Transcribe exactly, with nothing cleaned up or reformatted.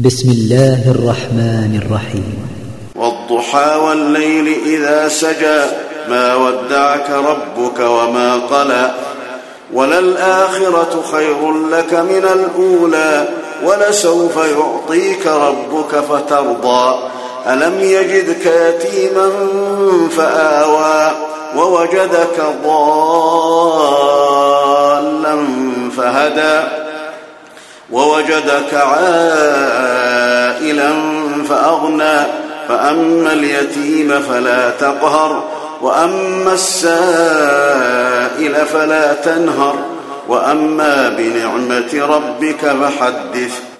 بسم الله الرحمن الرحيم. والضحى والليل إذا سجى ما ودعك ربك وما قلى وللآخرة خير لك من الأولى ولسوف يعطيك ربك فترضى ألم يجدك يتيما فآوى ووجدك ضالا فهدى ووجدك عائلا فأغنى فأما اليتيم فلا تقهر وأما السائل فلا تنهر وأما بنعمة ربك فحدث